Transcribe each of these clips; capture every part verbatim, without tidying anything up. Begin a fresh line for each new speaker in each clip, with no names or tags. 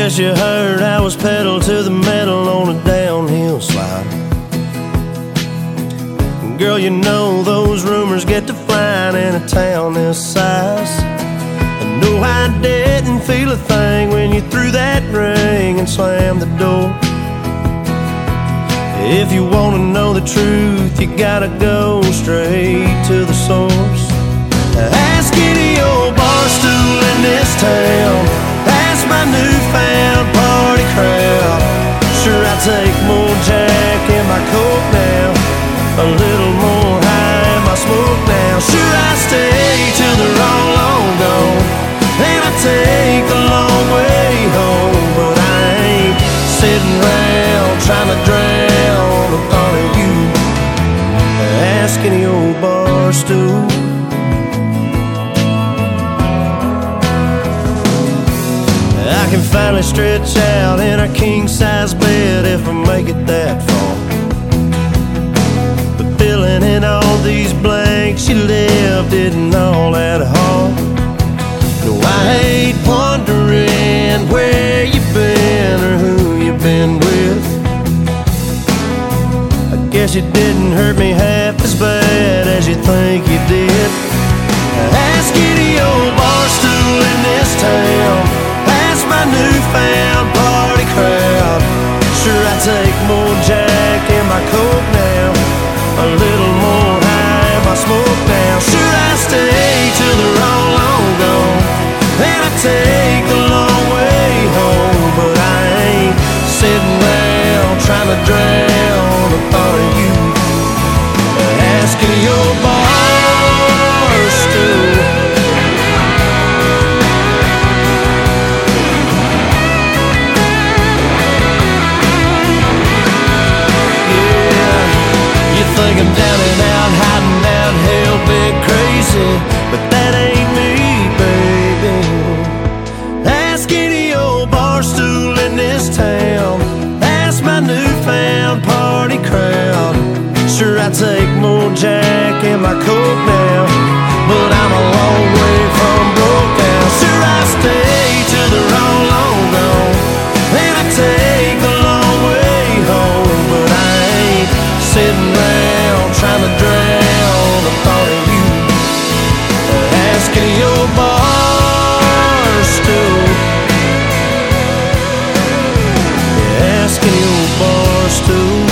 Guess you heard I was pedal to the metal on a downhill slide. Girl, you know those rumors get to flying in a town this size. And no, I didn't feel a thing when you threw that ring and slammed the door. If you want to know the truth, you gotta go straight to the source. Ask any old bar stool in this town, ask my newfound party crowd. Sure, I take more Jack in my Coke now, a little more high in my smoke now. Sure, I stay till they're all long gone, and I take a long way home. But I ain't sitting around trying to drown the thought of you. Ask any old bar stool. I can finally stretch out in a king-size bed if I make it that far. But filling in all these blanks you left isn't all that hard. No, I hate wondering where you've been or who you've been with. I guess you didn't hurt me half as bad as you think you did. Ask any old bar stool in this town, my newfound party crowd. Sure, I take more Jack in my Coke now, a little more high in my smoke now. Sure, I stay till they're all long gone, and I take a long way home. But I ain't sitting around trying to drown the thought of you. Asking your bar stool. Think I'm down and out, hiding out, hell-bent crazy, but that ain't me, baby. Ask any old bar stool in this town, ask my newfound party crowd. Sure, I take more Jack in my Coke now, but I'm a long way from broke now. Sure, I stay till they're all long gone, and I take a long way home. But I ain't sitting around trying to drown the thought of you. Asking your bar stool. Asking your bar stool.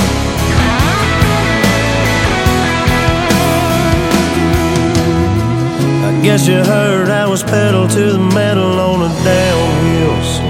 I guess you heard I was pedal to the metal on a downhill slide.